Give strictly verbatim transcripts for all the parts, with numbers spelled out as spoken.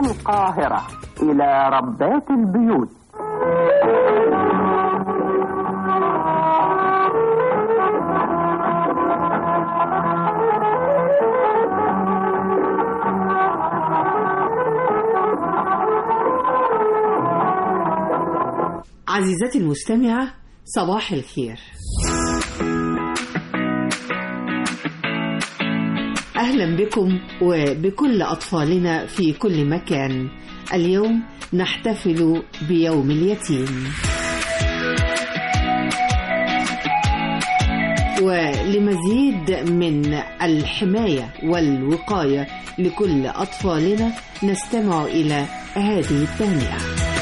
القاهرة إلى ربات البيوت. عزيزتي المستمعة، صباح الخير. أهلا بكم وبكل أطفالنا في كل مكان. اليوم نحتفل بيوم اليتيم، ولمزيد من الحماية والوقاية لكل أطفالنا نستمع إلى هذه التهنئة.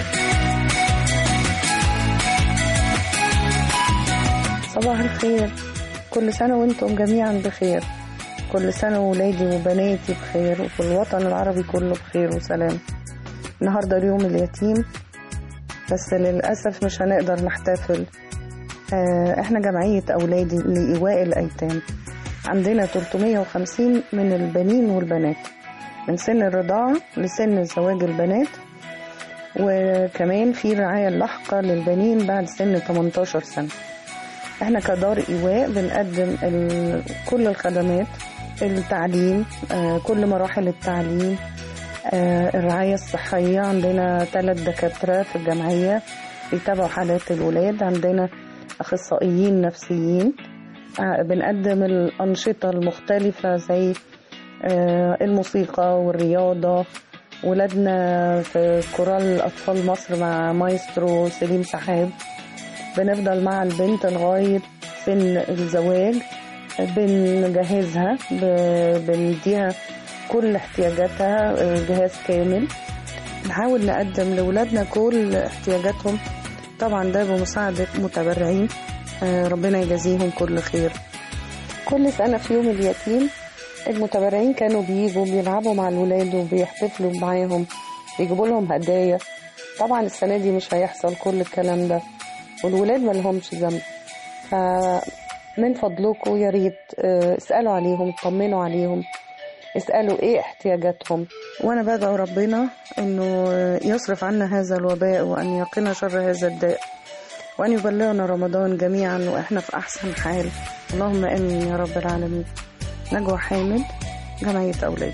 صباح الخير، كل سنة وانتم جميعا بخير، كل سنة وولادي وبناتي بخير، وفي الوطن العربي كله بخير وسلام. النهاردة اليوم اليتيم، بس للأسف مش هنقدر نحتفل. احنا جمعية أولادي لإيواء الأيتام، عندنا ثلاثمائة وخمسين من البنين والبنات من سن الرضاعة لسن زواج البنات، وكمان في رعاية لاحقة للبنين بعد سن ثمانية عشر سنة. احنا كدار إيواء بنقدم كل الخدمات، التعليم، كل مراحل التعليم، الرعاية الصحية. عندنا ثلاث دكاترة في الجمعية بيتابعوا حالات الولاد، عندنا أخصائيين نفسيين، بنقدم الأنشطة المختلفة زي الموسيقى والرياضة. ولادنا في كورال أطفال مصر مع مايسترو سليم سحاب، بنفضل مع البنت لغاية سن الزواج، بنجهزها، بنديها كل احتياجاتها، جهاز كامل. نحاول نقدم لولادنا كل احتياجاتهم، طبعا ده بمساعدة متبرعين، ربنا يجازيهم كل خير. كل سنة في يوم اليتيم المتبرعين كانوا بيجوا بيلعبوا مع الولاد وبيحتفلوا معاهم، بيجيبوا لهم هدايا. طبعا السنة دي مش هيحصل كل الكلام ده، والولاد ما لهمش ذنب، فمن فضلكم يا ريت اسألوا عليهم، طمنوا عليهم، اسألوا ايه احتياجاتهم. وانا بدعو ربنا انه يصرف عنا هذا الوباء، وان يقنا شر هذا الداء، وان يبلغنا رمضان جميعا واحنا في احسن حال. اللهم امين يا رب العالمين. نجوى حامد، جمعية أولادي.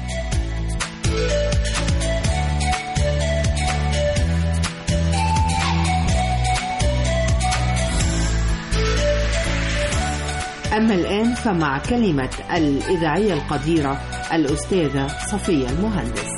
أما الآن فمع كلمة الإذاعية القديرة الأستاذة صفية المهندس.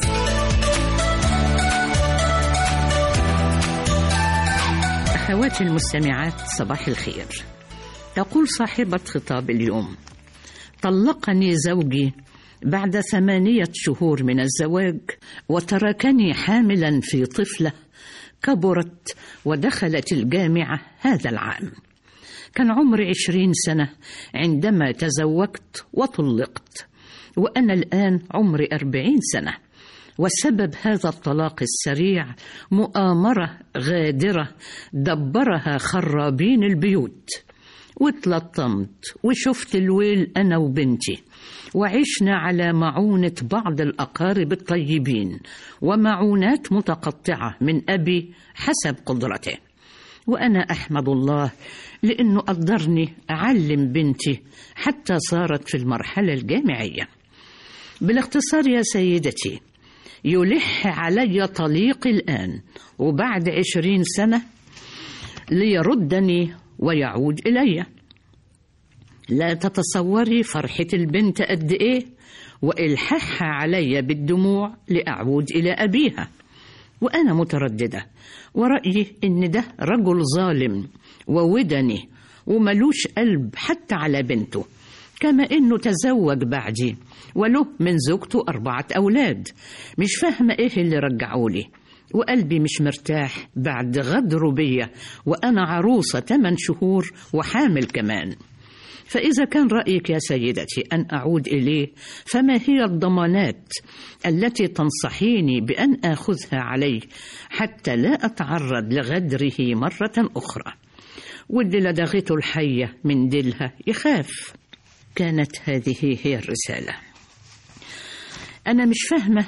أخواتي المستمعات، صباح الخير. تقول صاحبة خطاب اليوم: طلقني زوجي بعد ثمانية شهور من الزواج، وتركني حاملا في طفلة كبرت ودخلت الجامعة هذا العام. كان عمري عشرين سنة عندما تزوجت وطلقت، وأنا الآن عمري أربعين سنة، وسبب هذا الطلاق السريع مؤامرة غادرة دبرها خرابين البيوت. واتلطمت وشفت الويل أنا وبنتي، وعشنا على معونة بعض الأقارب الطيبين ومعونات متقطعة من أبي حسب قدرته. وأنا أحمد الله لأنه قدرني أعلم بنتي حتى صارت في المرحلة الجامعية. بالاختصار يا سيدتي، يلح علي طليقي الآن وبعد عشرين سنة ليردني ويعود إلي. لا تتصوري فرحة البنت قد إيه، وإلحاحها علي بالدموع لأعود إلى أبيها. وأنا مترددة، ورأيي إن ده رجل ظالم وودني وملوش قلب حتى على بنته، كما إنه تزوج بعدي وله من زوجته أربعة أولاد. مش فاهمة إيه اللي رجعولي، وقلبي مش مرتاح بعد غدره بيا وأنا عروسة ثمان شهور وحامل كمان. فإذا كان رأيك يا سيدتي أن أعود إليه، فما هي الضمانات التي تنصحيني بأن آخذها عليه حتى لا أتعرض لغدره مرة أخرى؟ واللي لدغته الحية من ديلها يخاف. كانت هذه هي الرسالة. أنا مش فاهمة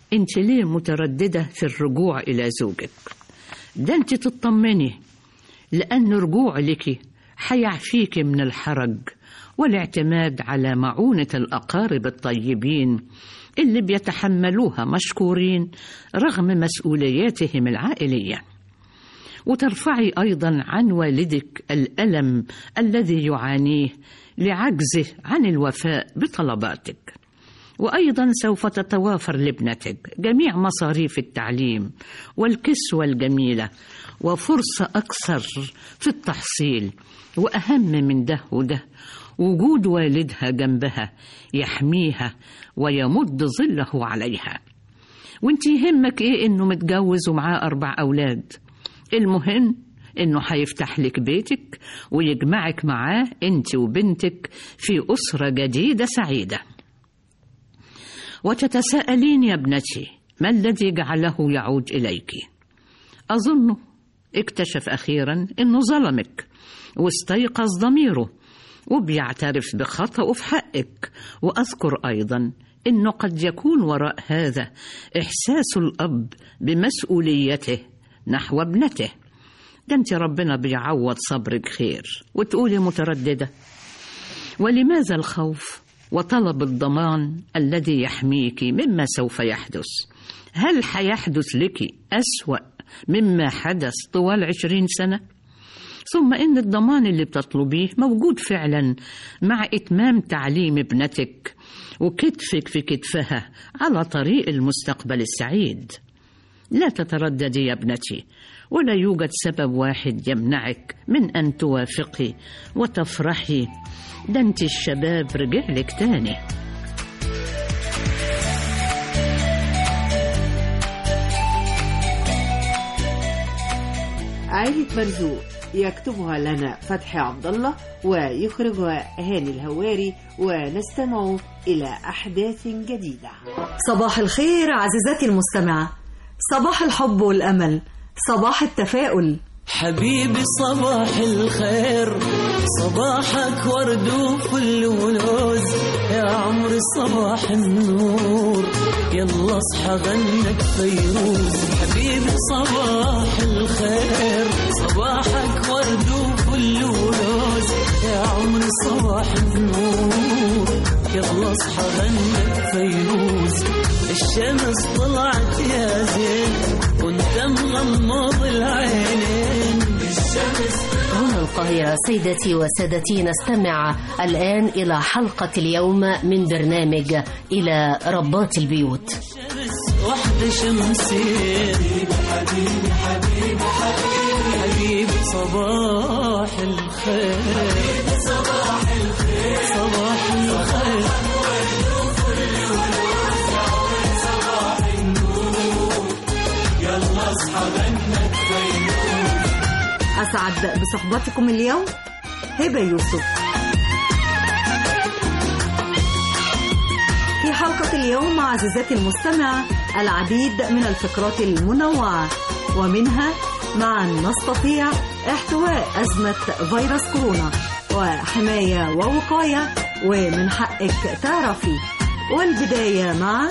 انت ليه مترددة في الرجوع إلى زوجك؟ ده انت تطمني، لأن رجوع لك حيعفيك من الحرج والاعتماد على معونة الأقارب الطيبين اللي بيتحملوها مشكورين رغم مسؤولياتهم العائلية، وترفعي أيضا عن والدك الألم الذي يعانيه لعجزه عن الوفاء بطلباتك. وأيضا سوف تتوافر لابنتك جميع مصاريف التعليم والكسوة الجميلة وفرصة أكثر في التحصيل، وأهم من ده وده وجود والدها جنبها يحميها ويمد ظله عليها. وانت يهمك ايه انه متجوز ومعاه أربع أولاد؟ المهم انه هيفتح لك بيتك ويجمعك معاه انت وبنتك في أسرة جديدة سعيدة. وتتساءلين يا ابنتي ما الذي جعله يعود إليك؟ أظنه اكتشف أخيرا أنه ظلمك واستيقظ ضميره وبيعترف بخطأه في حقك. وأذكر أيضا أنه قد يكون وراء هذا إحساس الأب بمسؤوليته نحو ابنته. ده انت ربنا بيعوض صبرك خير وتقولي مترددة. ولماذا الخوف وطلب الضمان الذي يحميك مما سوف يحدث؟ هل حيحدث لك أسوأ مما حدث طوال عشرين سنة؟ ثم إن الضمان اللي بتطلبيه موجود فعلا مع إتمام تعليم ابنتك وكتفك في كتفها على طريق المستقبل السعيد. لا تترددي يا ابنتي، ولا يوجد سبب واحد يمنعك من أن توافقي وتفرحي. ده انت الشباب رجع لك تاني. عائلة مرزوق يكتبها لنا فتحي عبد الله ويخرجها هاني الهواري، ونستمع إلى أحداث جديدة. صباح الخير عزيزاتي المستمعة، صباح الحب والأمل، صباح التفاؤل. حبيبي صباح الخير، صباحك ورد وفل ولوز، يا عمري صباح النور، يلا اصحى غنك فيروز. حبيبي صباح الخير، صباحك ورد وفل ولوز، يا عمري صباح النور، يلا اصحى غنك فيروز. الشمس طلعت يا زين وانت مغمض العينين. هنا القاهرة. سيدتي وسادتي، نستمع الآن إلى حلقة اليوم من برنامج إلى ربات البيوت. واحدة شمسين حبيبي حبيبي حبيبي حبيبي صباح الخير، صباح الخير، صباح الخير. يلا اصحى غنك فيروز. أسعد بصحبتكم اليوم هبة يوسف. في حلقة اليوم عزيزاتي المستمع العديد من الفقرات المنوعة، ومنها معا نستطيع احتواء أزمة فيروس كورونا وحماية ووقاية ومن حقك تعرفي. والبداية مع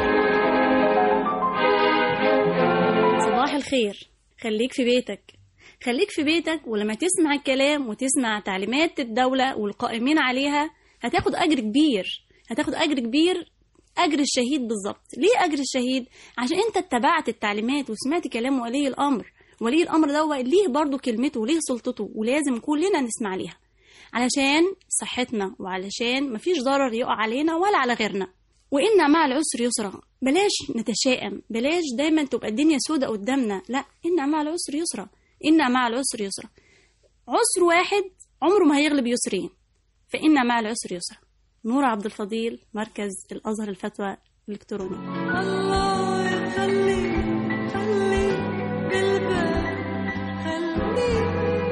صباح الخير. خليك في بيتك، خليك في بيتك، ولما تسمع الكلام وتسمع تعليمات الدولة والقائمين عليها هتاخد أجر كبير، هتاخد أجر كبير، أجر الشهيد بالظبط. ليه أجر الشهيد؟ عشان أنت اتبعت التعليمات وسمعت كلام ولي الأمر. ولي الأمر ده ليه برضو كلمته وليه سلطته، ولازم كلنا نسمع ليها علشان صحتنا وعلشان مفيش ضرر يقع علينا ولا على غيرنا. وإن مع العسر يسرا. بلاش نتشائم، بلاش دايما تبقى الدنيا سودة قدامنا، لا، إن مع العسر يسرا، إن مع العسر يسرا. عسر واحد عمره ما هيغلب يسرين، فإن مع العسر يسرا. نور عبد الفضيل، مركز الأزهر الفتوى الإلكتروني. الله يخلي خلي بالبال خلي.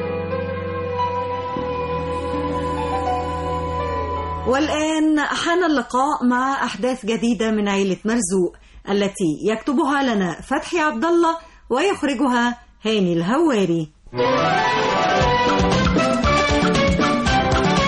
والآن حان اللقاء مع أحداث جديدة من عائلة مرزوق التي يكتبها لنا فتحي عبد الله ويخرجها هاني الهواري.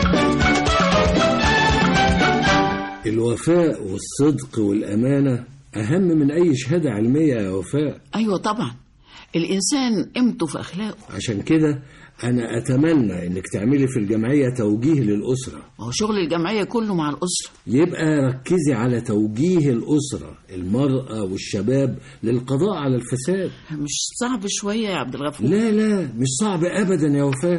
الوفاء والصدق والأمانة أهم من أي شهادة علمية يا وفاء. أيوة طبعا، الإنسان قيمته في أخلاقه. عشان كده أنا أتمنى إنك تعملي في الجمعية توجيه للأسرة. هو شغل الجمعية كله مع الأسرة. يبقى ركزي على توجيه الأسرة، المرأة والشباب، للقضاء على الفساد. مش صعب شوية يا عبد الغفور؟ لا لا مش صعب أبدا يا وفاء.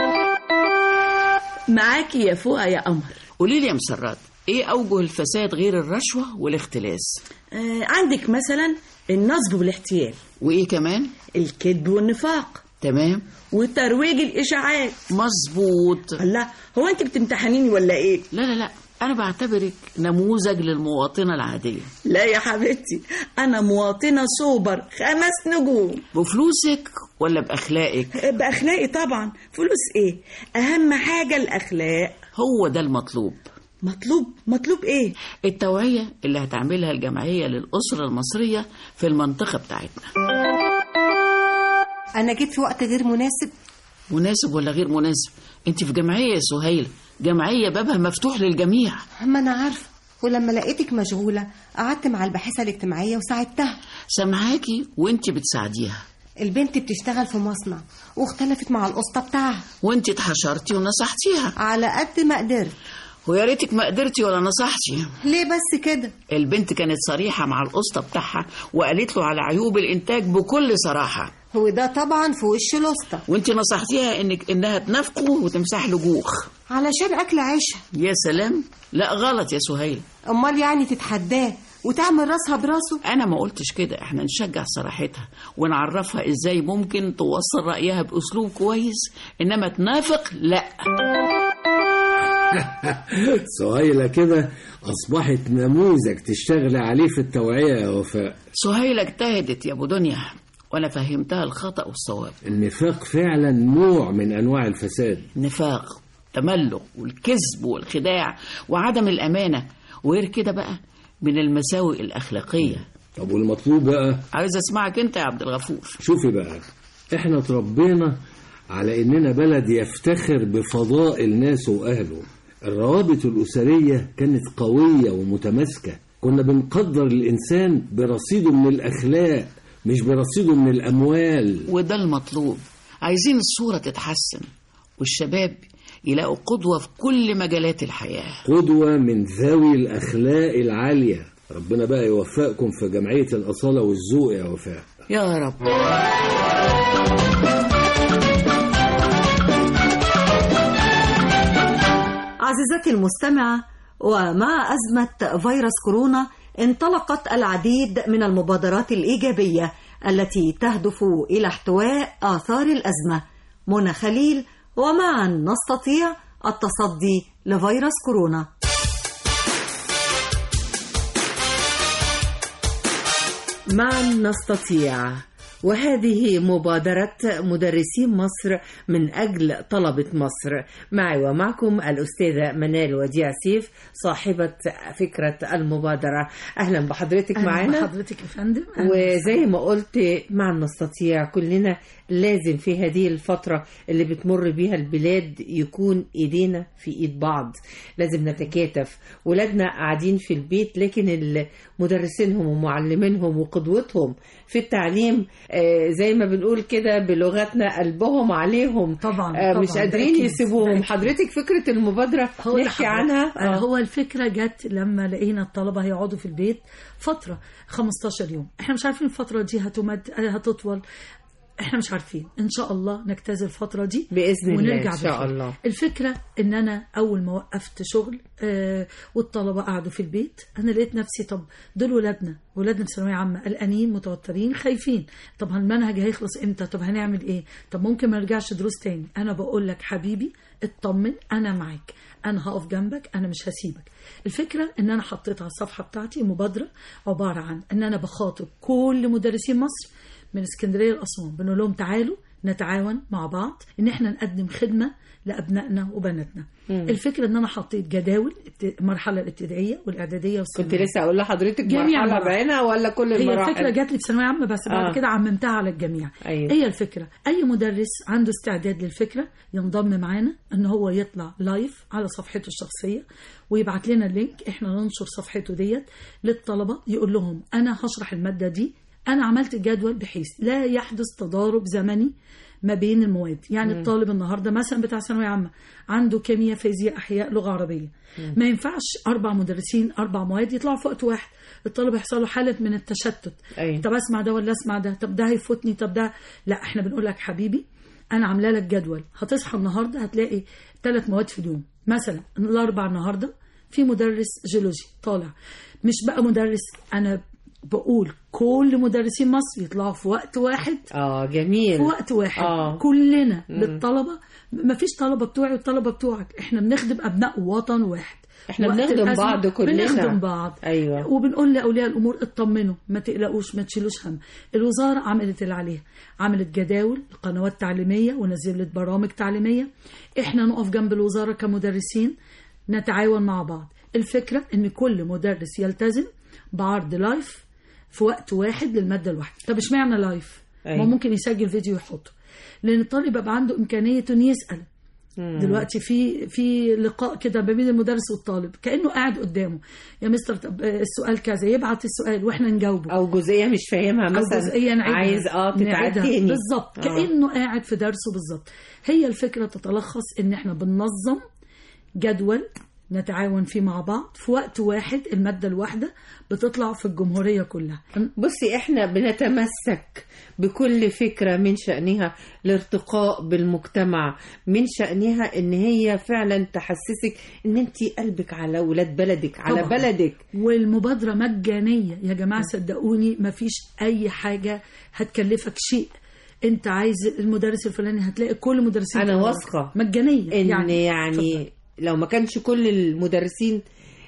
معاكي يا فوقة يا قمر. قولي لي يا مسرات، إيه أوجه الفساد غير الرشوة والاختلاس؟ آه عندك مثلا النصب والاحتيال. وإيه كمان؟ الكذب والنفاق. تمام. وترويج الإشاعات. مظبوط. الله، هو أنت بتمتحنيني ولا إيه؟ لا لا لا، أنا بعتبرك نموذج للمواطنة العادية. لا يا حبيبتي، أنا مواطنة سوبر خمس نجوم. بفلوسك ولا بأخلاقك؟ بأخلاقي طبعا. فلوس إيه؟ أهم حاجة الأخلاق. هو ده المطلوب. مطلوب؟ مطلوب إيه؟ التوعية اللي هتعملها الجمعية للأسرة المصرية في المنطقة بتاعتنا. أنا جيت في وقت غير مناسب؟ مناسب ولا غير مناسب؟ أنت في جمعية يا سهيلة، جمعية بابها مفتوح للجميع. ما أنا عارفة، ولما لقيتك مشغولة قعدت مع الباحثة الاجتماعية وساعدتها. سامعاكي وأنت بتساعديها. البنت بتشتغل في مصنع واختلفت مع القسطة بتاعها، وأنت اتحشرتي ونصحتيها على قد ما قدرت. ويا ريتك ما قدرتي ولا نصحتي. ليه بس كده؟ البنت كانت صريحة مع القسطة بتاعها وقالت له على عيوب الإنتاج بكل صراحة. هو ده طبعا في وش القسطة. وانت نصحتيها انك انها تنافقه وتمسح له جوخ علشان اكل عيشها. يا سلام، لا غلط يا سهيل. امال يعني تتحداه وتعمل راسها براسه؟ انا ما قلتش كده، احنا نشجع صراحتها ونعرفها ازاي ممكن توصل رأيها باسلوب كويس، انما تنافق لا. سهيلة كده أصبحت نموذج تشتغل عليه في التوعية يا وفاء. سهيلة اجتهدت يا أبو دنيا، وأنا فهمتها الخطأ والصواب. النفاق فعلا نوع من أنواع الفساد. نفاق، تملق والكذب والخداع وعدم الأمانة، وغير كده بقى من المساوئ الأخلاقية. طب والمطلوب بقى؟ عايز أسمعك أنت يا عبد الغفور. شوفي بقى، إحنا تربينا على إننا بلد يفتخر بفضائل ناس وأهله. الروابط الأسرية كانت قوية ومتماسكة، كنا بنقدر الإنسان برصيده من الأخلاق مش برصيده من الأموال. وده المطلوب. عايزين الصورة تتحسن والشباب يلاقوا قدوة في كل مجالات الحياة، قدوة من ذوي الأخلاق العالية. ربنا بقى يوفقكم في جمعية الأصالة والذوق يا وفاء. يا رب. عزيزتي المستمعة، ومع أزمة فيروس كورونا انطلقت العديد من المبادرات الإيجابية التي تهدف إلى احتواء آثار الأزمة. منى خليل، ومعا نستطيع التصدي لفيروس كورونا. معا نستطيع، وهذه مبادرة مدرسي مصر من أجل طلبة مصر. معي ومعكم الأستاذة منال وديع سيف صاحبة فكرة المبادرة. أهلا بحضرتك معنا. أهلا بحضرتك يا فندم. وزي ما قلت معا نستطيع، كلنا لازم في هذه الفترة اللي بتمر بيها البلاد يكون إيدينا في إيد بعض، لازم نتكاتف. ولادنا قاعدين في البيت، لكن مدرسينهم ومعلمينهم وقدوتهم في التعليم آه زي ما بنقول كده بلغتنا قلبهم عليهم. طبعا, آه طبعا مش قادرين يسيبوهم. حضرتك فكرة المبادرة نحكي عنها. آه. هو الفكرة جت لما لقينا الطلبة هيقعدوا في البيت فترة خمستاشر يوم. احنا مش عارفين الفترة دي هتمد هتطول، احنا مش عارفين. ان شاء الله نجتاز الفتره دي باذن ونرجع الله ان شاء بخير. الله. الفكره ان انا اول ما وقفت شغل آه والطلبه قعدوا في البيت، انا لقيت نفسي طب دول ولادنا ولادنا في ثانويه عامه، قلقانين متوترين خايفين. طب المنهج هيخلص امتى؟ طب هنعمل ايه؟ طب ممكن ما نرجعش دروس تاني. انا بقول لك حبيبي اطمن، انا معاك، انا هقف جنبك، انا مش هسيبك. الفكره ان انا حطيت على الصفحه بتاعتي مبادره عباره عن ان انا بخاطب كل مدرسين مصر من اسكندريه لاسوان، بنقول لهم تعالوا نتعاون مع بعض ان احنا نقدم خدمه لابنائنا وبناتنا. مم. الفكره ان انا حطيت جداول المرحله الابتدائيه والاعداديه كنت لسه اقول لحضرتك جميع مرحله بعينها ولا كل المراحل؟ هي الفكره جات لي في ثانويه عامه بس بعد آه. كده عممتها على الجميع. أيوة. هي الفكره اي مدرس عنده استعداد للفكره ينضم معانا ان هو يطلع لايف على صفحته الشخصيه ويبعت لنا اللينك، احنا ننشر صفحته ديت للطلبه، يقول لهم انا هشرح الماده دي، انا عملت جدول بحيث لا يحدث تضارب زمني ما بين المواد. يعني مم. الطالب النهارده مثلا بتاع ثانويه عامه عنده كيمياء فيزياء احياء لغه عربيه، مم. ما ينفعش اربع مدرسين اربع مواد يطلعوا في وقت واحد، الطالب يحصل له حاله من التشتت. أيوة. طب اسمع ده ولا اسمع ده، طب ده هيفوتني، طب ده لا. احنا بنقول لك حبيبي انا عامله لك جدول، هتصحى النهارده هتلاقي ثلاث مواد في اليوم، مثلا الاربع النهارده في مدرس جيولوجي طالع، مش بقى مدرس، انا بقول كل مدرسين مصر يطلعوا في وقت واحد. اه جميل. في وقت واحد آه. كلنا مم. للطلبه، ما فيش طلبه بتوعي والطلبه بتوعك، احنا بنخدم ابناء وطن واحد. احنا وقت بنخدم الأزمة بعض كلنا. بنخدم بعض. ايوه. وبنقول لاولياء الامور اطمنوا، ما تقلقوش، ما تشيلوش هم. الوزاره عملت اللي عليها، عملت جداول قنوات تعليميه ونزلت برامج تعليميه، احنا نقف جنب الوزاره كمدرسين نتعاون مع بعض. الفكره ان كل مدرس يلتزم بعرض لايف في وقت واحد للماده الواحده. طب اشمعنى لايف؟ أيوة. ما ممكن يسجل فيديو يحطه، لان الطالب يبقى عنده امكانيه انه يسال. مم. دلوقتي في في لقاء كده ما بين المدرس والطالب كانه قاعد قدامه، يا مستر طب السؤال كذا، يبعت السؤال واحنا نجاوبه، او جزئيه مش فاهمها مثلا أو جزئية نعيدها. عايز اه تتعاد نعيدها. تاني بالظبط. آه. كانه قاعد في درسه بالظبط. هي الفكره تتلخص ان احنا بننظم جدول نتعاون فيه مع بعض في وقت واحد، المادة الواحدة بتطلع في الجمهورية كلها. بصي احنا بنتمسك بكل فكرة من شأنها الارتقاء بالمجتمع، من شأنها ان هي فعلا تحسسك ان انت قلبك على ولاد بلدك، على طبعاً. بلدك. والمبادرة مجانية يا جماعة، صدقوني مفيش اي حاجة هتكلفك شيء. انت عايز المدرس الفلاني هتلاقي كل مدرسين انا واثقة مجانية ان يعني, يعني, يعني لو ما كانش كل المدرسين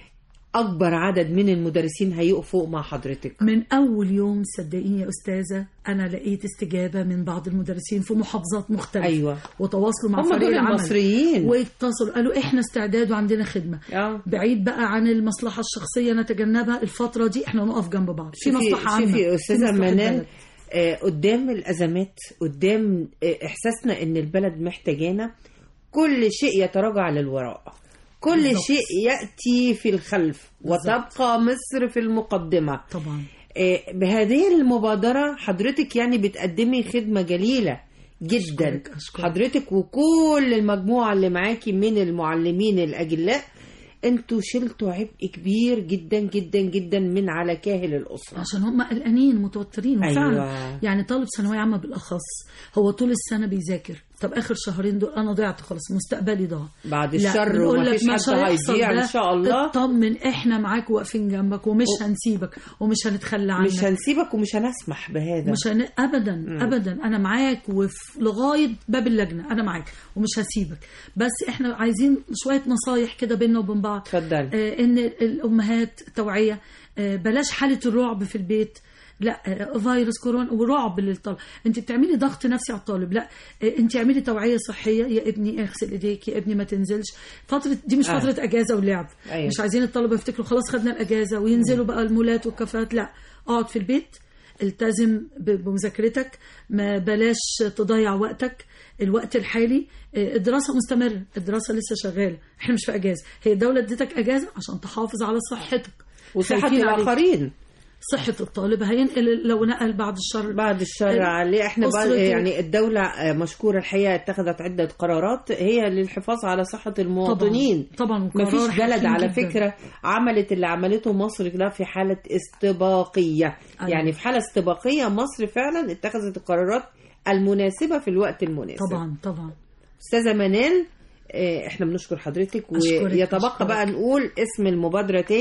أكبر عدد من المدرسين هيقفوا مع حضرتك. من أول يوم صدقيني يا أستاذة أنا لقيت استجابة من بعض المدرسين في محافظات مختلفة. أيوة. وتواصلوا مع هم فريق دول العمل المصريين، واتصلوا قالوا إحنا استعداد وعندنا خدمة. أوه. بعيد بقى عن المصلحة الشخصية نتجنبها الفترة دي، إحنا نقف جنب بعض في مصلحة عامة. شوفي أستاذة منال، آه قدام الأزمات، قدام آه إحساسنا إن البلد محتاجانا، كل شيء يتراجع للوراء، كل بالضبط. شيء يأتي في الخلف بالضبط. وتبقى مصر في المقدمة. طبعا. آه بهذه المبادرة حضرتك يعني بتقدمي خدمة جليلة جدا. أشكرك. أشكرك. حضرتك وكل المجموعة اللي معاكي من المعلمين الأجلاء، انتوا شلتوا عبء كبير جدا جدا جدا من على كاهل الأسرة، عشان هم قلقانين متوترين. وفعلا أيوة. يعني طالب ثانوية عامة بالأخص هو طول السنة بيذاكر، طب آخر شهرين دول أنا ضيعت خلاص، مستقبلي ضاع بعد الشر ومفيش حد هيضيع إن شاء الله. اطمن إحنا معاك واقفين جنبك ومش و... هنسيبك ومش هنتخلى عنك، مش هنسيبك ومش هنسمح بهذا، مش هن... أبدا م. أبدا أنا معاك ولغاية باب اللجنة أنا معاك ومش هسيبك. بس إحنا عايزين شوية نصايح كده بيننا وبين بعض. اتفضل. آه إن الأمهات توعية، آه بلاش حالة الرعب في البيت، لا فيروس كورونا ورعب للطالب، انت بتعملي ضغط نفسي على الطالب، لا انت اعملي توعيه صحيه، يا ابني اغسل ايديك، يا ابني ما تنزلش فتره دي مش فتره آه. اجازه ولعب. أيوة. مش عايزين الطلبه يفتكروا خلاص خدنا الاجازه وينزلوا بقى المولات والكافيهات، لا اقعد في البيت، التزم بمذاكرتك، ما بلاش تضيع وقتك. الوقت الحالي الدراسه مستمره، الدراسه لسه شغاله، احنا مش في اجازه، هي الدوله اديتك اجازه عشان تحافظ على صحتك وصحه الاخرين. صحة الطالب هينقل لو نقل بعد الشر بعد الشر عليه. احنا بقى يعني الدولة مشكورة الحقيقة اتخذت عدة قرارات هي للحفاظ على صحة المواطنين. طبعا, طبعاً مفيش بلد على جداً. فكرة عملت اللي عملته مصر ده في حالة استباقية. أيوة. يعني في حالة استباقية مصر فعلا اتخذت القرارات المناسبة في الوقت المناسب. طبعا طبعا. أستاذة منال احنا بنشكر حضرتك، ويتبقى بقى نقول اسم المبادرة تاني.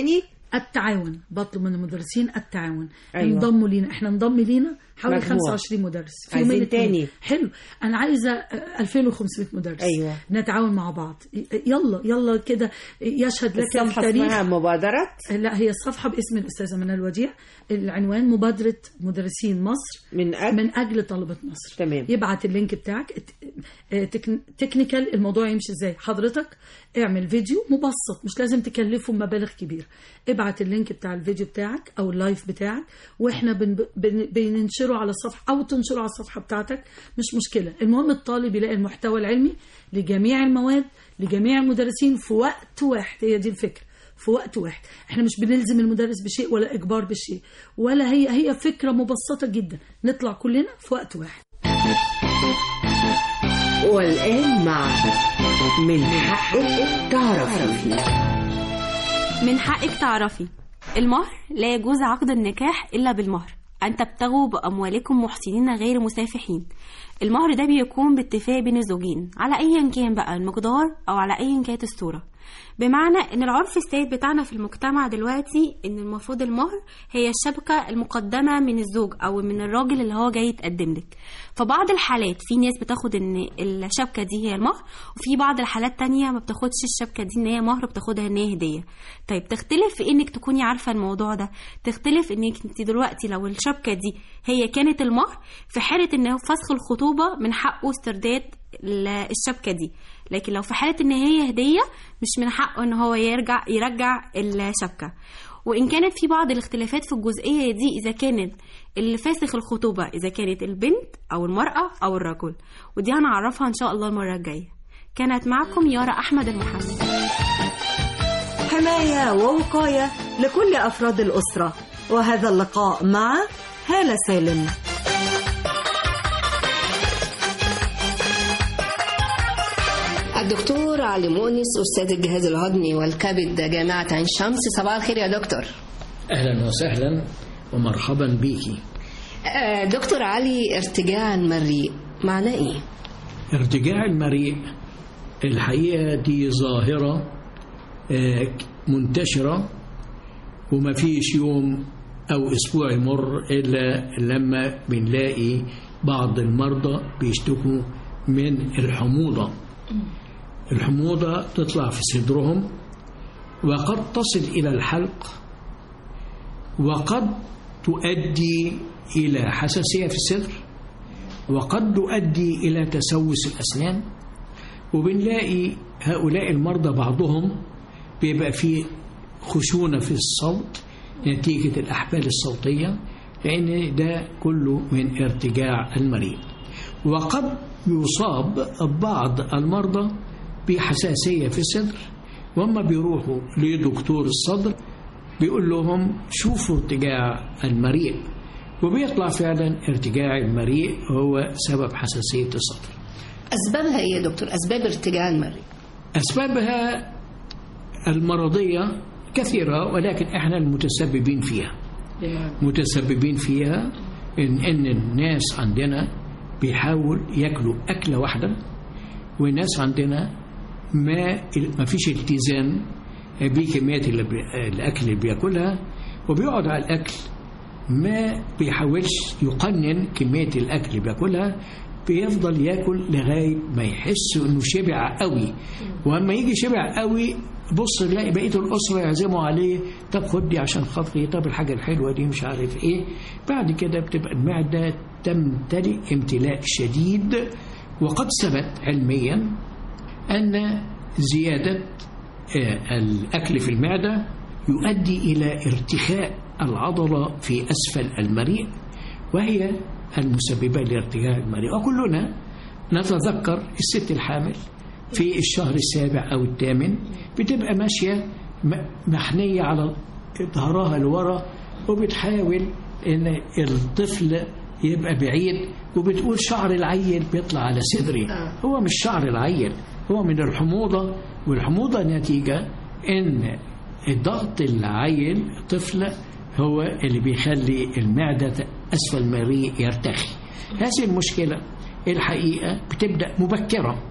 التعاون، بطلب من المدرسين التعاون. أيوة. انضموا لينا، احنا انضم لينا حوالي مجموع. خمسة وعشرين مدرس في عايزين يومين تاني. اتنين. حلو، انا عايزه ألفين وخمسمائة مدرس. أيوة. نتعاون مع بعض، يلا يلا كده. يشهد لك الصفحة التاريخ. اسمها مبادرة؟ لا، هي الصفحة باسم الأستاذة منى الوديع. العنوان مبادرة مدرسين مصر من أجل من أجل طلبة مصر. تمام. يبعت اللينك بتاعك. تك... تكنيكال الموضوع يمشي ازاي؟ حضرتك اعمل فيديو مبسط، مش لازم تكلفه مبالغ كبيرة. ابعت اللينك بتاع الفيديو بتاعك أو اللايف بتاعك، واحنا بن... بن... بننشره على الصفحة أو تنشره على الصفحة بتاعتك، مش مشكلة. المهم الطالب يلاقي المحتوى العلمي لجميع المواد لجميع المدرسين في وقت واحد. هي دي الفكرة، في وقت واحد. احنا مش بنلزم المدرس بشيء ولا إجبار بشيء، ولا هي هي فكرة مبسطة جدا، نطلع كلنا في وقت واحد. والآن مع من حقك تعرفي. من حقك تعرفي. المهر لا يجوز عقد النكاح إلا بالمهر، أن تبتغوا بأموالكم محسنين غير مسافحين. المهر ده بيكون باتفاق بين الزوجين على أيا كان بقى المقدار أو على أيا كانت الصورة. بمعنى ان العرف السائد بتاعنا في المجتمع دلوقتي ان المفروض المهر هي الشبكة المقدمة من الزوج او من الراجل اللي هو جاي يتقدم لك. فبعض الحالات في ناس بتاخد ان الشبكة دي هي المهر، وفي بعض الحالات تانية ما بتاخدش الشبكة دي ان هي مهر، بتاخدها ان هي هدية. طيب تختلف في انك تكوني عارفة الموضوع ده، تختلف انك انت دلوقتي لو الشبكة دي هي كانت المهر، في حالة انه فسخ الخطوبة من حقه استرداد الشبكة دي. لكن لو في حالة ان هي هدية مش من حقه ان هو يرجع يرجع الشبكة. وان كانت في بعض الاختلافات في الجزئية دي اذا كانت اللي فاسخ الخطوبة اذا كانت البنت او المرأة او الرجل، ودي هنعرفها ان شاء الله المرة الجاية. كانت معكم يارا احمد المحمد. حماية ووقاية لكل افراد الاسرة، وهذا اللقاء مع هالة سالم. الدكتور علي مؤنس أستاذ الجهاز الهضمي والكبد جامعة عين شمس. صباح الخير يا دكتور. أهلا وسهلا ومرحبا بيكي. دكتور علي، ارتجاع المريء معناه إيه؟ ارتجاع المريء الحقيقة دي ظاهرة منتشرة، وما فيش يوم أو أسبوع يمر إلا لما بنلاقي بعض المرضى بيشتكوا من الحموضة. الحموضة تطلع في صدرهم وقد تصل إلى الحلق، وقد تؤدي إلى حساسية في الصدر، وقد تؤدي إلى تسوس الأسنان. وبنلاقي هؤلاء المرضى بعضهم بيبقى فيه خشونة في الصوت نتيجة الأحبال الصوتية، لأن ده كله من ارتجاع المريء. وقد يصاب بعض المرضى بحساسية في الصدر، وهم بيروحوا لدكتور الصدر بيقول لهم شوفوا ارتجاع المريء، وبيطلع فعلا ارتجاع المريء هو سبب حساسية الصدر. أسبابها إيه يا دكتور؟ أسباب ارتجاع المريء؟ أسبابها المرضية كثيرة، ولكن احنا المتسببين فيها متسببين فيها إن, إن الناس عندنا بيحاول يأكلوا أكلة واحدة، والناس عندنا ما ما فيش التزام بكميات الأكل اللي بيأكلها، وبيقعد على الأكل ما بيحاولش يقنن كمية الأكل اللي بيأكلها، بيفضل يأكل لغاية ما يحس إنه شبع قوي. وأما يجي شبع قوي بص نلاقي بقية الأسرة يعزموا عليه، طب خد دي عشان خاطري، طب الحاجة الحلوة دي مش عارف إيه. بعد كده بتبقى المعدة تمتلئ امتلاء شديد. وقد ثبت علميا أن زيادة الأكل في المعدة يؤدي إلى ارتخاء العضلة في أسفل المريء، وهي المسببة لارتجاع المريء. وكلنا نتذكر الست الحامل في الشهر السابع أو الثامن بتبقى ماشية محنية على ظهرها لورا، وبتحاول إن الطفل يبقى بعيد، وبتقول شعر العيل بيطلع على صدري. هو مش شعر العيل، هو من الحموضة، والحموضة نتيجة إن الضغط العيل طفل هو اللي بيخلي المعدة أسفل المريء يرتخي. هذه المشكلة الحقيقة بتبدأ مبكرة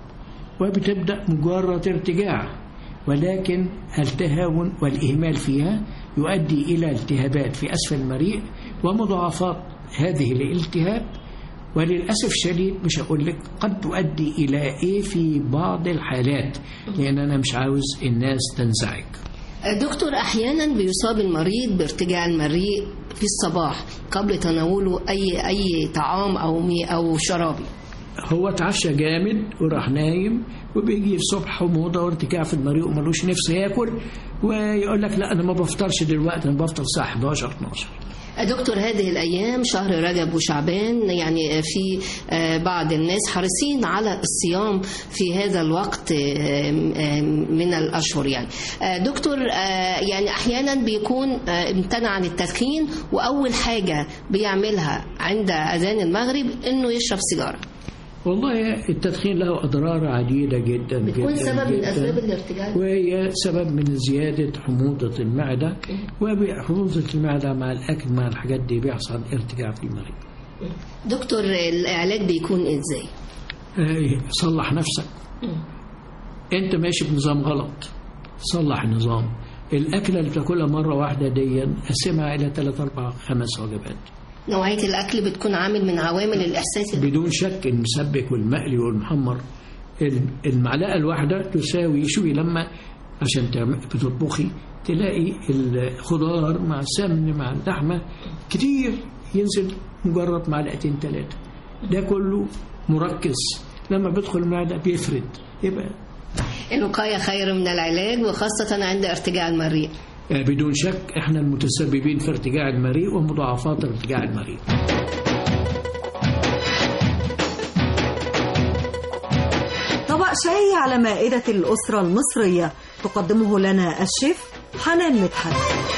وبتبدأ مجرد ارتجاع، ولكن التهاون والإهمال فيها يؤدي إلى التهابات في أسفل المريء ومضاعفات هذه الالتهاب، وللأسف الشديد مش هقول لك قد تؤدي إلى إيه في بعض الحالات، لأن أنا مش عاوز الناس تنزعج. دكتور، أحيانا بيصاب المريض بارتجاع المريء في الصباح قبل تناوله أي أي طعام أو مي أو شراب. هو اتعشى جامد وراح نايم وبيجي الصبح حموضه وارتجاع في المريء وملوش نفس ياكل، ويقول لك لا انا ما بفطرش دلوقتي، انا بفطر الساعه حداشر اتناشر. دكتور، هذه الأيام شهر رجب وشعبان، يعني في بعض الناس حريصين على الصيام في هذا الوقت من الأشهر. يعني دكتور، يعني أحيانا بيكون امتنع عن التدخين، وأول حاجة بيعملها عند أذان المغرب إنه يشرب سيجارة. والله التدخين له أضرار عديدة جدا بتكون جدا سبب جداً، من أسباب الارتجاع، وهي سبب من زيادة حموضة المعدة، وبحموضة المعدة مع الأكل مع الحاجات دي بيحصل ارتجاع في المريء. دكتور، العلاج بيكون إزاي؟ صلح نفسك. أنت ماشي بنظام غلط، صلح النظام. الأكلة اللي بتاكلها مرة واحدة دي قسمها إلى ثلاث أربع خمس وجبات. نوعية الأكل بتكون عامل من عوامل الإحساس بدون شك. المسبك والمقلي والمحمر، المعلقة الواحدة تساوي شوي لما عشان بتطبخي تلاقي الخضار مع السمن مع اللحمة كتير ينزل مجرد معلقتين ثلاثة، ده كله مركز لما بيدخل المعدة بيفرد. يبقى الوقاية خير من العلاج، وخاصة عند ارتجاع المريء. بدون شك احنا المتسببين في ارتجاع المريء ومضاعفات ارتجاع المريء. طبق شاي على مائدة الأسرة المصرية تقدمه لنا الشيف حنان مدحت.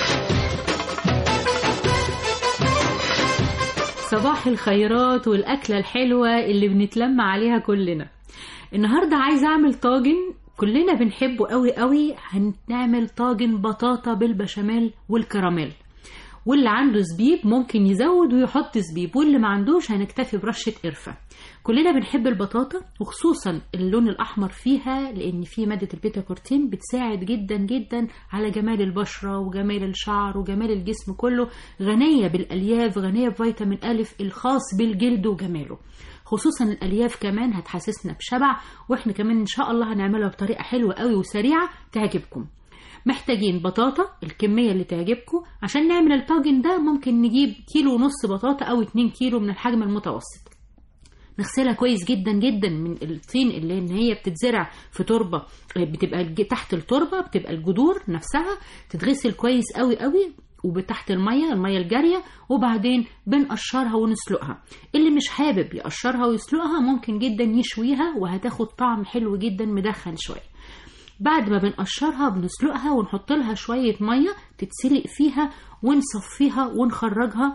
صباح الخيرات والأكلة الحلوة اللي بنتلم عليها كلنا. النهاردة عايزة أعمل طاجن كلنا بنحبه قوي قوي. هنعمل طاجن بطاطا بالبشاميل والكراميل، واللي عنده زبيب ممكن يزود ويحط زبيب، واللي ما عندوش هنكتفي برشة قرفة. كلنا بنحب البطاطا وخصوصا اللون الأحمر فيها، لأن فيه مادة البيتا كورتين بتساعد جدا جدا على جمال البشرة وجمال الشعر وجمال الجسم كله، غنية بالألياف، غنية بفيتامين ألف الخاص بالجلد وجماله. خصوصا الألياف كمان هتحسسنا بشبع، واحنا كمان ان شاء الله هنعملها بطريقة حلوة قوي وسريعة تعجبكم. محتاجين بطاطا الكمية اللي تعجبكم. عشان نعمل الطاجن ده ممكن نجيب كيلو ونص بطاطا او اتنين كيلو من الحجم المتوسط. نغسلها كويس جدا جدا من الطين اللي ان هي بتتزرع في تربة، بتبقى تحت التربة بتبقى الجذور نفسها تتغسل كويس قوي قوي وبتحت المية المية الجارية، وبعدين بنقشرها ونسلقها. اللي مش حابب يقشرها ويسلقها ممكن جدا يشويها وهتاخد طعم حلو جدا مدخن شوية. بعد ما بنقشرها بنسلقها ونحط لها شوية مية تتسلق فيها ونصفيها ونخرجها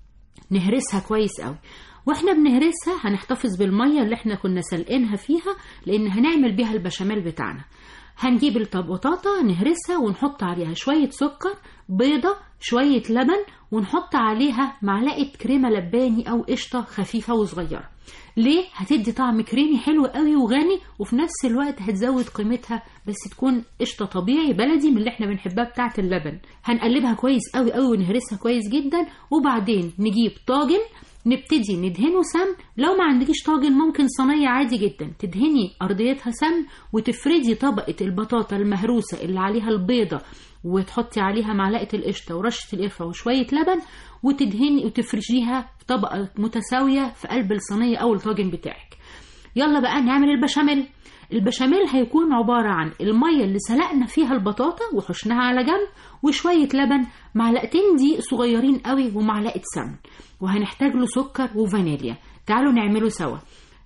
نهرسها كويس قوي. واحنا بنهرسها هنحتفظ بالمية اللي احنا كنا سلقينها فيها، لان هنعمل بيها البشاميل بتاعنا. هنجيب البطاطا نهرسها ونحط عليها شوية سكر، بيضة، شوية لبن، ونحط عليها معلقة كريمة لباني أو قشطة خفيفة وصغيرة. ليه؟ هتدي طعم كريمي حلو قوي وغني، وفي نفس الوقت هتزود قيمتها، بس تكون قشطة طبيعي بلدي من اللي احنا بنحبها بتاعة اللبن. هنقلبها كويس قوي قوي ونهرسها كويس جدا، وبعدين نجيب طاجن نبتدي ندهنه سمن. لو ما عندكيش طاجن ممكن صينية عادي جدا تدهني أرضيتها سمن، وتفردي طبقة البطاطا المهروسة اللي عليها البيضة، وتحطي عليها معلقة القشطة ورشة القرفة وشوية لبن، وتدهني وتفرجيها في طبقة متساوية في قلب الصينية أو الطاجن بتاعك. يلا بقى نعمل البشاميل. البشاميل هيكون عبارة عن المية اللي سلقنا فيها البطاطا وحشناها على جنب، وشوية لبن، معلقتين دقيق صغيرين قوي، ومعلقة سمن، وهنحتاج له سكر وفانيليا. تعالوا نعمله سوا.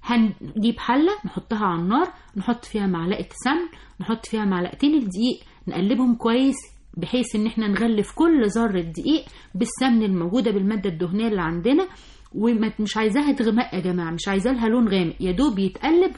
هنجيب حلة نحطها على النار، نحط فيها معلقة سمن، نحط فيها معلقتين الدقيق، نقلبهم كويس بحيث ان احنا نغلف كل ذرة دقيق بالسمن الموجودة بالمادة الدهنية اللي عندنا. ومش عايزاها تغمق يا جماعة، مش عايزة لها لون غامق، يا دوب يتقلب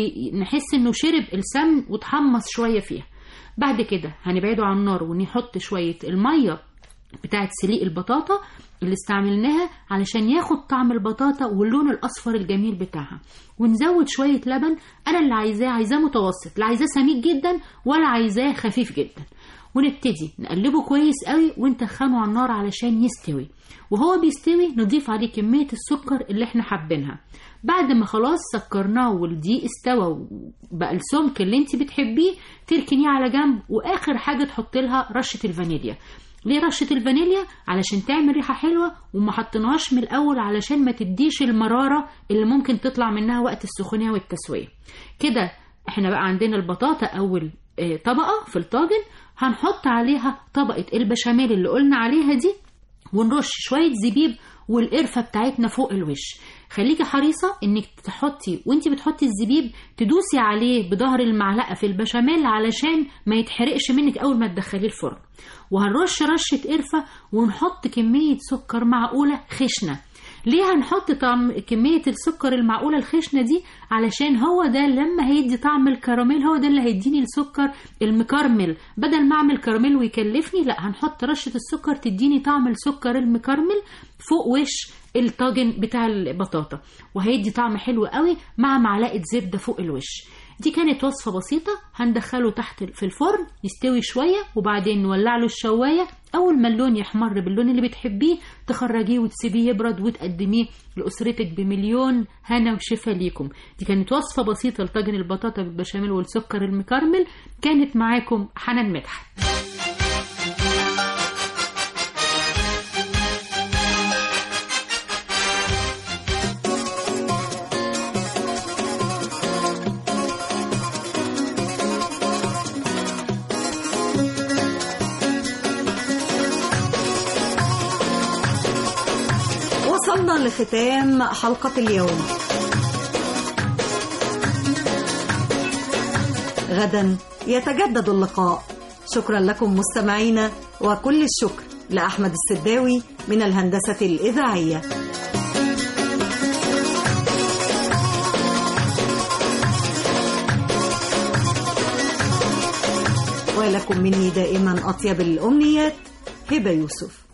ونحس انه شرب السمن وتحمص شوية فيها. بعد كده هنبعده عن النار ونحط شوية المية بتاعت سليق البطاطا، اللي استعملناها علشان ياخد طعم البطاطا واللون الأصفر الجميل بتاعها. ونزود شوية لبن، أنا اللي عايزاه عايزاه متوسط، لا عايزاه سميك جدا ولا عايزاه خفيف جدا. ونبتدي نقلبه كويس قوي ونتخنه على النار علشان يستوي. وهو بيستوي نضيف عليه كمية السكر اللي احنا حابينها. بعد ما خلاص سكرناه والدقيق استوى وبقى السمك اللي انت بتحبيه تركنيه على جنب. واخر حاجة تحط لها رشة الفانيليا. ليه رشة الفانيليا؟ علشان تعمل ريحة حلوة، وما حطيناهاش من الأول علشان ما تديش المرارة اللي ممكن تطلع منها وقت السخونية والتسوية. كده احنا بقى عندنا البطاطا أول طبقة في الطاجن، هنحط عليها طبقة البشاميل اللي قلنا عليها دي، ونرش شوية زبيب والقرفة بتاعتنا فوق الوش. خليكي حريصة انك تحطي وانتي بتحطي الزبيب تدوسي عليه بظهر المعلقة في البشاميل علشان ما يتحرقش منك اول ما تدخليه الفرن. وهنرش رشة قرفة ونحط كمية سكر معقولة خشنة. ليه هنحط طعم كمية السكر المعقولة الخشنة دي؟ علشان هو ده لما هيدي طعم الكراميل، هو ده اللي هيديني السكر المكرمل. بدل ما اعمل كراميل ويكلفني، لا هنحط رشة السكر تديني طعم السكر المكرمل فوق وش الطاجن بتاع البطاطا، وهيدي طعم حلو قوي مع معلقة زبدة فوق الوش. دي كانت وصفة بسيطة. هندخله تحت في الفرن يستوي شوية، وبعدين نولع له الشواية. أول ما اللون يحمر باللون اللي بتحبيه تخرجيه وتسيبيه يبرد وتقدميه لأسرتك بمليون هنا وشفا ليكم. دي كانت وصفة بسيطة لطاجن البطاطا بالبشاميل والسكر المكرمل. كانت معاكم حنان مدحت. وصلنا لختام حلقة اليوم. غدا يتجدد اللقاء. شكرا لكم مستمعينا، وكل الشكر لأحمد السداوي من الهندسة الإذاعية. ولكم مني دائما أطيب الأمنيات، هبة يوسف.